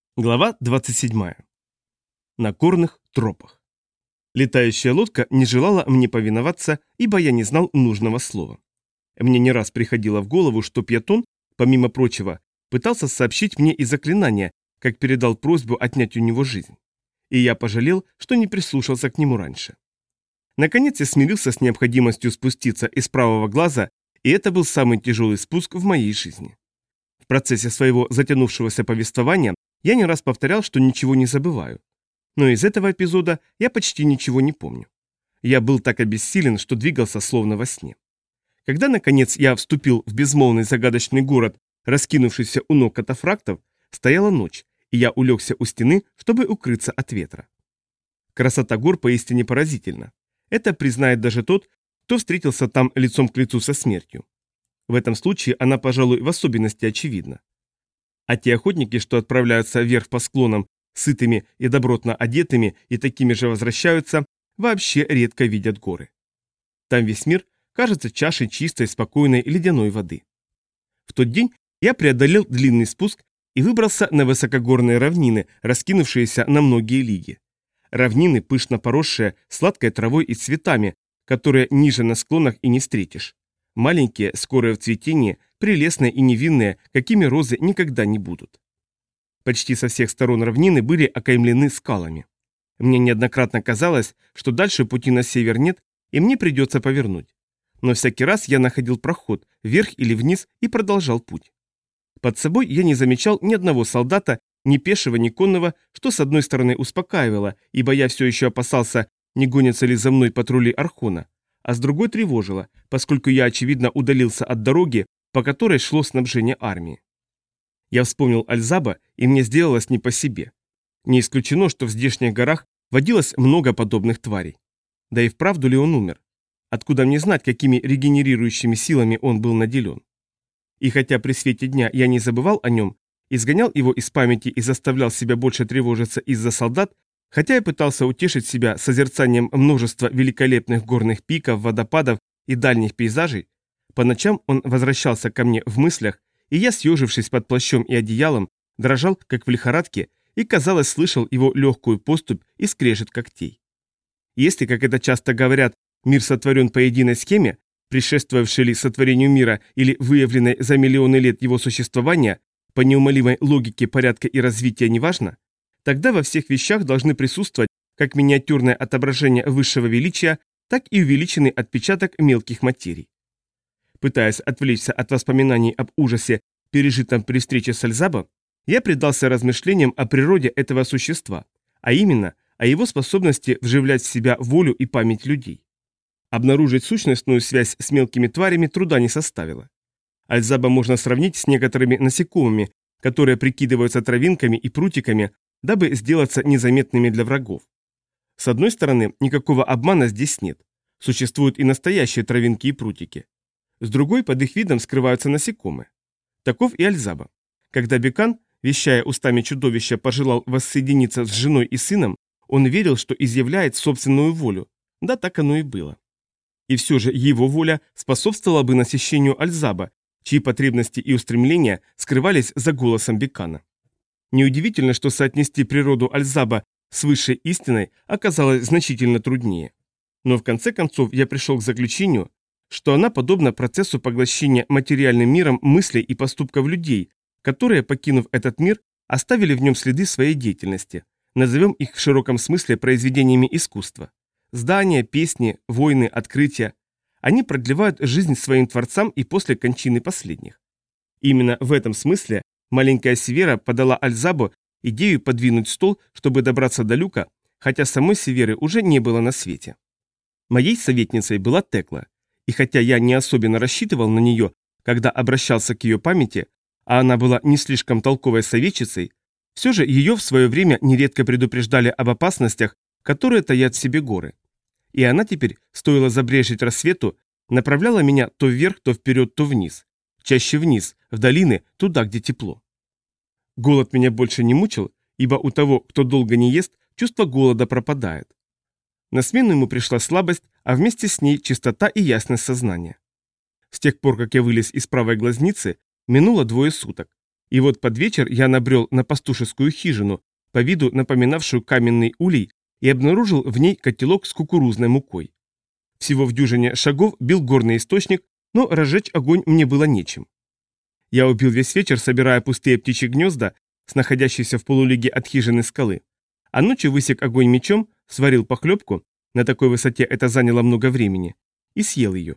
Глава 27. На горных тропах. Летающая лодка не желала мне повиноваться, ибо я не знал нужного слова. Мне не раз приходило в голову, что Пьятон, помимо прочего, пытался сообщить мне и заклинание, как передал просьбу отнять у него жизнь. И я пожалел, что не прислушался к нему раньше. Наконец я смирился с необходимостью спуститься из правого глаза, и это был самый тяжелый спуск в моей жизни. В процессе своего затянувшегося повествования я не раз повторял, что ничего не забываю. Но из этого эпизода я почти ничего не помню. Я был так обессилен, что двигался словно во сне. Когда, наконец, я вступил в безмолвный загадочный город, раскинувшийся у ног катафрактов, стояла ночь, и я улегся у стены, чтобы укрыться от ветра. Красота гор поистине поразительна. Это признает даже тот, кто встретился там лицом к лицу со смертью. В этом случае она, пожалуй, в особенности очевидна. А те охотники, что отправляются вверх по склонам, сытыми и добротно одетыми и такими же возвращаются, вообще редко видят горы. Там весь мир кажется чашей чистой, спокойной ледяной воды. В тот день я преодолел длинный спуск и выбрался на высокогорные равнины, раскинувшиеся на многие лиги. Равнины, пышно поросшие сладкой травой и цветами, которые ниже на склонах и не встретишь. Маленькие, скорые в цветении, прелестные и невинные, какими розы никогда не будут. Почти со всех сторон равнины были окаймлены скалами. Мне неоднократно казалось, что дальше пути на север нет, и мне придется повернуть. Но всякий раз я находил проход, вверх или вниз, и продолжал путь. Под собой я не замечал ни одного солдата, ни пешего, ни конного, что с одной стороны успокаивало, ибо я все еще опасался, не гонятся ли за мной патрули Архона, а с другой тревожило, поскольку я, очевидно, удалился от дороги, по которой шло снабжение армии. Я вспомнил Альзаба, и мне сделалось не по себе. Не исключено, что в здешних горах водилось много подобных тварей. Да и вправду ли он умер? Откуда мне знать, какими регенерирующими силами он был наделен? И хотя при свете дня я не забывал о нем, изгонял его из памяти и заставлял себя больше тревожиться из-за солдат, хотя я пытался утешить себя созерцанием множества великолепных горных пиков, водопадов и дальних пейзажей, по ночам он возвращался ко мне в мыслях, и я, съежившись под плащом и одеялом, дрожал, как в лихорадке, и, казалось, слышал его легкую поступь и скрежет когтей. Если, как это часто говорят, мир сотворен по единой схеме, предшествовавшей ли сотворению мира или выявленной за миллионы лет его существования, по неумолимой логике порядка и развития неважно, тогда во всех вещах должны присутствовать как миниатюрное отображение высшего величия, так и увеличенный отпечаток мелких материй. Пытаясь отвлечься от воспоминаний об ужасе, пережитом при встрече с Альзабом, я предался размышлениям о природе этого существа, а именно о его способности вживлять в себя волю и память людей. Обнаружить сущностную связь с мелкими тварями труда не составило. Альзаба можно сравнить с некоторыми насекомыми, которые прикидываются травинками и прутиками, дабы сделаться незаметными для врагов. С одной стороны, никакого обмана здесь нет. Существуют и настоящие травинки и прутики. С другой, под их видом скрываются насекомые. Таков и Альзаба. Когда Бекан, вещая устами чудовища, пожелал воссоединиться с женой и сыном, он верил, что изъявляет собственную волю. Да, так оно и было. И все же его воля способствовала бы насыщению Альзаба, чьи потребности и устремления скрывались за голосом Бекана. Неудивительно, что соотнести природу Альзаба с высшей истиной оказалось значительно труднее. Но в конце концов я пришел к заключению, что она подобна процессу поглощения материальным миром мыслей и поступков людей, которые, покинув этот мир, оставили в нем следы своей деятельности. Назовем их в широком смысле произведениями искусства. Здания, песни, войны, открытия. Они продлевают жизнь своим творцам и после кончины последних. Именно в этом смысле маленькая Севера подала Альзабу идею подвинуть стол, чтобы добраться до люка, хотя самой Северы уже не было на свете. Моей советницей была Текла. И хотя я не особенно рассчитывал на нее, когда обращался к ее памяти, а она была не слишком толковой советчицей, все же ее в свое время нередко предупреждали об опасностях, которые таят в себе горы. И она теперь, стоило забрежить рассвету, направляла меня то вверх, то вперед, то вниз. Чаще вниз, в долины, туда, где тепло. Голод меня больше не мучил, ибо у того, кто долго не ест, чувство голода пропадает. На смену ему пришла слабость, а вместе с ней чистота и ясность сознания. С тех пор, как я вылез из правой глазницы, минуло 2 суток. И вот под вечер я набрел на пастушескую хижину, по виду напоминавшую каменный улей, и обнаружил в ней котелок с кукурузной мукой. Всего в дюжине шагов бил горный источник, но разжечь огонь мне было нечем. Я убил весь вечер, собирая пустые птичьи гнезда с находящейся в полулиге от хижины скалы, а ночью высек огонь мечом, сварил похлебку, на такой высоте это заняло много времени, и съел ее.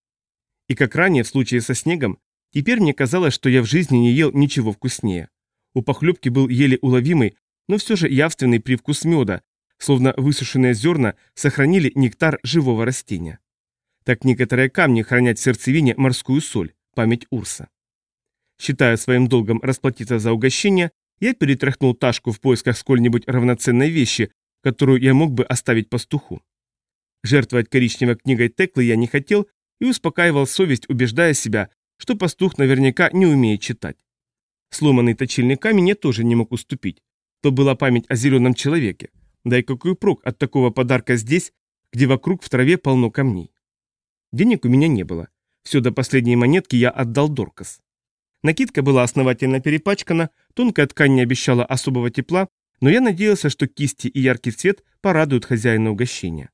И как ранее в случае со снегом, теперь мне казалось, что я в жизни не ел ничего вкуснее. У похлебки был еле уловимый, но все же явственный привкус меда, словно высушенные зерна сохранили нектар живого растения. Так некоторые камни хранят в сердцевине морскую соль, память Урса. Считая своим долгом расплатиться за угощение, я перетряхнул ташку в поисках сколь-нибудь равноценной вещи, которую я мог бы оставить пастуху. Жертвовать коричневой книгой Теклы я не хотел и успокаивал совесть, убеждая себя, что пастух наверняка не умеет читать. Сломанный точильный камень я тоже не мог уступить. То была память о зеленом человеке. Да и какой прок от такого подарка здесь, где вокруг в траве полно камней. Денег у меня не было. Все до последней монетки я отдал Доркас. Накидка была основательно перепачкана, тонкая ткань не обещала особого тепла, но я надеялся, что кисти и яркий цвет порадуют хозяина угощения.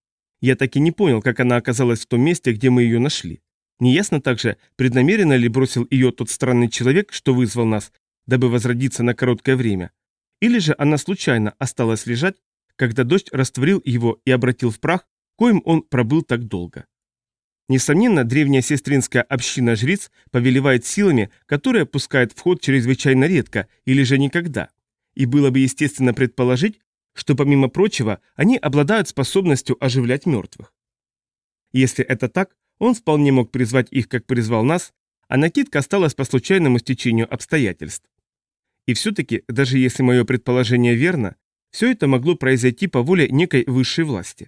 Я так и не понял, как она оказалась в том месте, где мы ее нашли. Неясно также, преднамеренно ли бросил ее тот странный человек, что вызвал нас, дабы возродиться на короткое время, или же она случайно осталась лежать, когда дождь растворил его и обратил в прах, коим он пробыл так долго. Несомненно, древняя сестринская община жриц повелевает силами, которые пускают в ход чрезвычайно редко или же никогда, и было бы естественно предположить, что помимо прочего они обладают способностью оживлять мертвых. Если это так, он вполне мог призвать их, как призвал нас, а накидка осталась по случайному стечению обстоятельств. И все-таки, даже если мое предположение верно, все это могло произойти по воле некой высшей власти.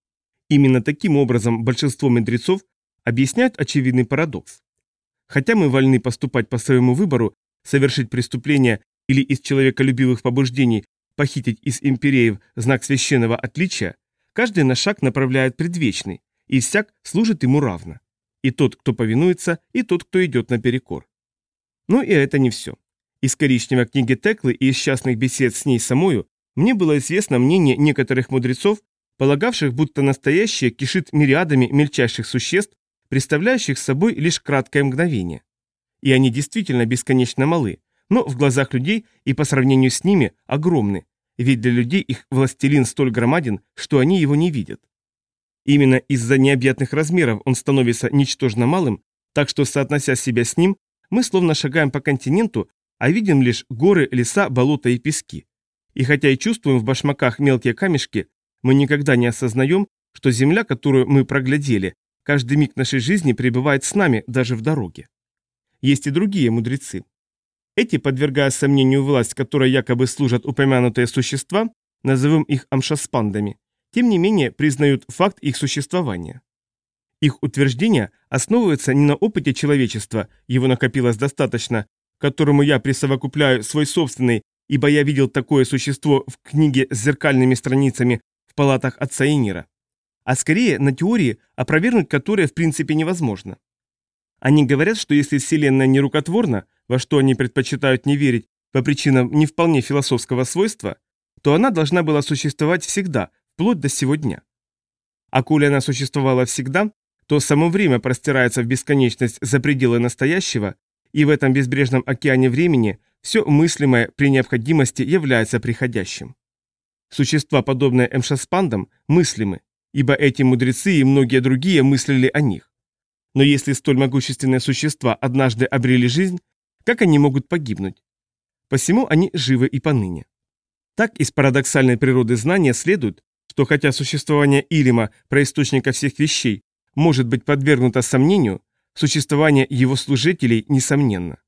Именно таким образом большинство мудрецов объясняют очевидный парадокс. Хотя мы вольны поступать по своему выбору, совершить преступление или из человеколюбивых побуждений похитить из империев знак священного отличия, каждый наш шаг направляет предвечный, и всяк служит ему равно. И тот, кто повинуется, и тот, кто идет наперекор. Но и это не все. Из коричневой книги Теклы и из частных бесед с ней самою мне было известно мнение некоторых мудрецов, полагавших, будто настоящее кишит мириадами мельчайших существ, представляющих собой лишь краткое мгновение. И они действительно бесконечно малы, но в глазах людей и по сравнению с ними огромны, ведь для людей их властелин столь громаден, что они его не видят. Именно из-за необъятных размеров он становится ничтожно малым, так что, соотнося себя с ним, мы словно шагаем по континенту, а видим лишь горы, леса, болота и пески. И хотя и чувствуем в башмаках мелкие камешки, мы никогда не осознаем, что земля, которую мы проглядели, каждый миг нашей жизни пребывает с нами даже в дороге. Есть и другие мудрецы. Эти, подвергая сомнению власть, которой якобы служат упомянутые существа, назовем их амшаспандами, тем не менее признают факт их существования. Их утверждения основываются не на опыте человечества, его накопилось достаточно, к которому я присовокупляю свой собственный, ибо я видел такое существо в книге с зеркальными страницами в палатах отца Инира, а скорее на теории, опровергнуть которые в принципе невозможно. Они говорят, что если Вселенная не рукотворна, во что они предпочитают не верить по причинам не вполне философского свойства, то она должна была существовать всегда, вплоть до сего дня. А коли она существовала всегда, то само время простирается в бесконечность за пределы настоящего, и в этом безбрежном океане времени все мыслимое при необходимости является приходящим. Существа, подобные эмшаспандам, мыслимы, ибо эти мудрецы и многие другие мыслили о них. Но если столь могущественные существа однажды обрели жизнь, как они могут погибнуть? Посему они живы и поныне. Так из парадоксальной природы знания следует, что хотя существование Илима, праисточника всех вещей, может быть подвергнуто сомнению, существование его служителей несомненно.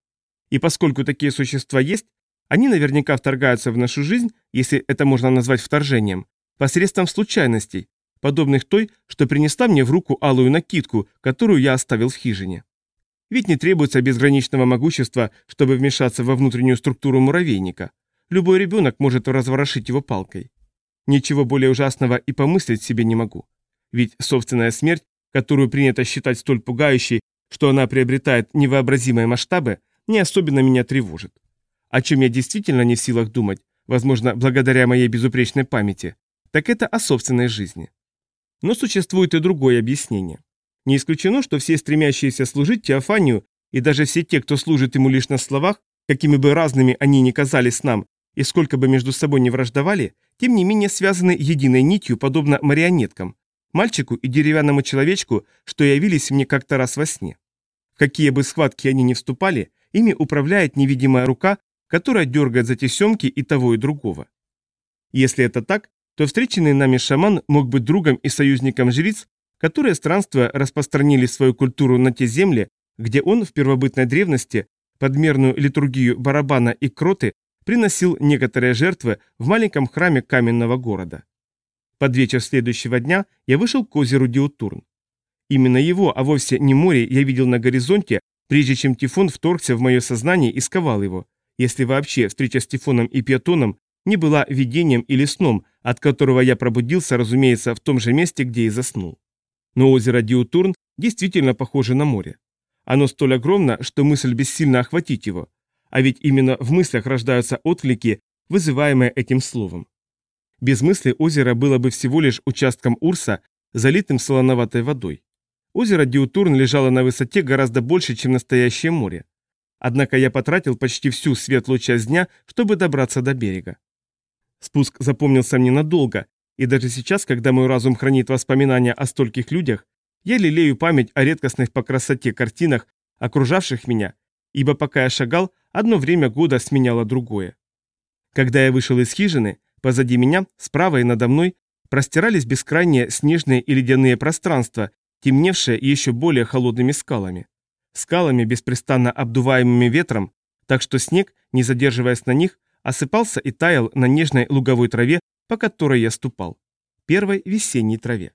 И поскольку такие существа есть, они наверняка вторгаются в нашу жизнь, если это можно назвать вторжением, посредством случайностей, подобных той, что принесла мне в руку алую накидку, которую я оставил в хижине. Ведь не требуется безграничного могущества, чтобы вмешаться во внутреннюю структуру муравейника. Любой ребенок может разворошить его палкой. Ничего более ужасного и помыслить себе не могу. Ведь собственная смерть, которую принято считать столь пугающей, что она приобретает невообразимые масштабы, не особенно меня тревожит. О чем я действительно не в силах думать, возможно, благодаря моей безупречной памяти, так это о собственной жизни. Но существует и другое объяснение. Не исключено, что все стремящиеся служить Теофанию и даже все те, кто служит ему лишь на словах, какими бы разными они ни казались нам, и сколько бы между собой не враждовали, тем не менее связаны единой нитью, подобно марионеткам, мальчику и деревянному человечку, что явились мне как-то раз во сне. В какие бы схватки они ни вступали, ими управляет невидимая рука, которая дергает за тесемки и того, и другого. Если это так, то встреченный нами шаман мог быть другом и союзником жриц, которые, странствуя, распространили свою культуру на те земли, где он в первобытной древности подмерную литургию барабана и кроты приносил некоторые жертвы в маленьком храме каменного города. Под вечер следующего дня я вышел к озеру Диутурн. Именно его, а вовсе не море, я видел на горизонте, прежде чем Тифон вторгся в мое сознание и сковал его, если вообще встреча с Тифоном и Пиатоном не была видением или сном, от которого я пробудился, разумеется, в том же месте, где и заснул. Но озеро Диутурн действительно похоже на море. Оно столь огромно, что мысль бессильно охватить его, а ведь именно в мыслях рождаются отклики, вызываемые этим словом. Без мысли озеро было бы всего лишь участком Урса, залитым солоноватой водой. Озеро Диутурн лежало на высоте гораздо больше, чем настоящее море. Однако я потратил почти всю светлую часть дня, чтобы добраться до берега. Спуск запомнился мне надолго, и даже сейчас, когда мой разум хранит воспоминания о стольких людях, я лелею память о редкостных по красоте картинах, окружавших меня, ибо пока я шагал, одно время года сменяло другое. Когда я вышел из хижины, позади меня, справа и надо мной, простирались бескрайние снежные и ледяные пространства, темневшие еще более холодными скалами. Скалами, беспрестанно обдуваемыми ветром, так что снег, не задерживаясь на них, осыпался и таял на нежной луговой траве, по которой я ступал. Первой весенней траве.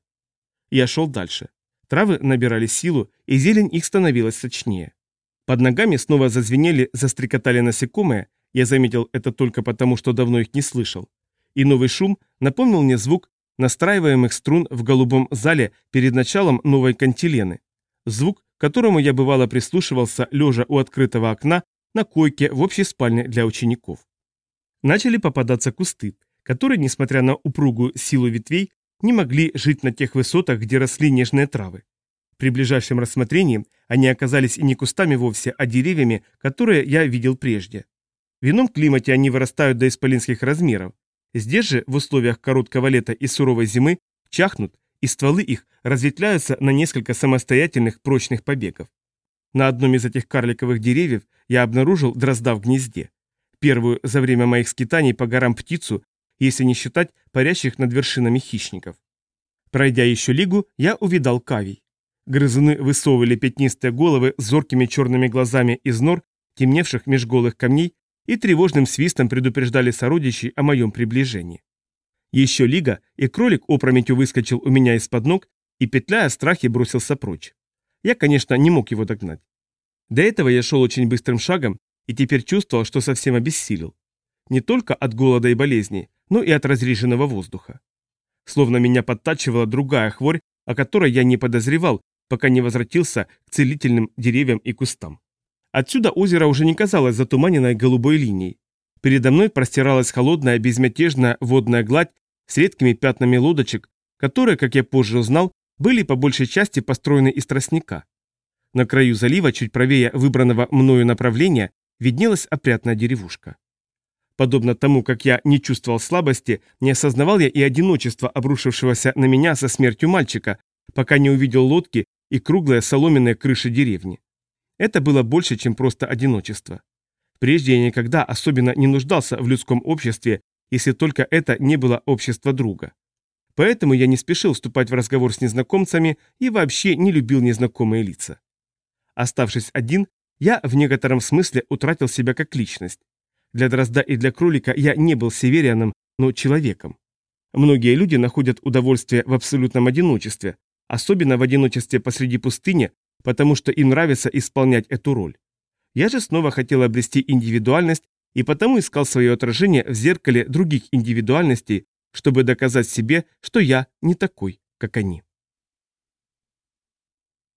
Я шел дальше. Травы набирали силу, и зелень их становилась сочнее. Под ногами снова зазвенели, застрекотали насекомые, я заметил это только потому, что давно их не слышал. И новый шум напомнил мне звук настраиваемых струн в голубом зале перед началом новой кантилены. Звук, к которому я бывало прислушивался, лежа у открытого окна на койке в общей спальне для учеников. Начали попадаться кусты, которые, несмотря на упругую силу ветвей, не могли жить на тех высотах, где росли нежные травы. При ближайшем рассмотрении они оказались и не кустами вовсе, а деревьями, которые я видел прежде. В ином климате они вырастают до исполинских размеров. Здесь же, в условиях короткого лета и суровой зимы, чахнут, и стволы их разветвляются на несколько самостоятельных прочных побегов. На одном из этих карликовых деревьев я обнаружил дрозда в гнезде. Первую за время моих скитаний по горам птицу, если не считать парящих над вершинами хищников. Пройдя еще лигу, я увидал кавий. Грызуны высовывали пятнистые головы с зоркими черными глазами из нор, темневших меж голых камней, и тревожным свистом предупреждали сородичей о моем приближении. Еще лига, и кролик опрометью выскочил у меня из-под ног и, петляя в страхе, бросился прочь. Я, конечно, не мог его догнать. До этого я шел очень быстрым шагом и теперь чувствовал, что совсем обессилел. Не только от голода и болезней, но и от разреженного воздуха. Словно меня подтачивала другая хворь, о которой я не подозревал, пока не возвратился к целительным деревьям и кустам. Отсюда озеро уже не казалось затуманенной голубой линией. Передо мной простиралась холодная, безмятежная водная гладь с редкими пятнами лодочек, которые, как я позже узнал, были по большей части построены из тростника. На краю залива, чуть правее выбранного мною направления, виднелась опрятная деревушка. Подобно тому, как я не чувствовал слабости, не осознавал я и одиночество, обрушившегося на меня со смертью мальчика, пока не увидел лодки и круглые соломенные крыши деревни. Это было больше, чем просто одиночество. Прежде я никогда особенно не нуждался в людском обществе, если только это не было общество друга. Поэтому я не спешил вступать в разговор с незнакомцами и вообще не любил незнакомые лица. Оставшись один, я в некотором смысле утратил себя как личность. Для дрозда и для кролика я не был северяном, но человеком. Многие люди находят удовольствие в абсолютном одиночестве, особенно в одиночестве посреди пустыни, потому что им нравится исполнять эту роль. Я же снова хотел обрести индивидуальность и потому искал свое отражение в зеркале других индивидуальностей, чтобы доказать себе, что я не такой, как они.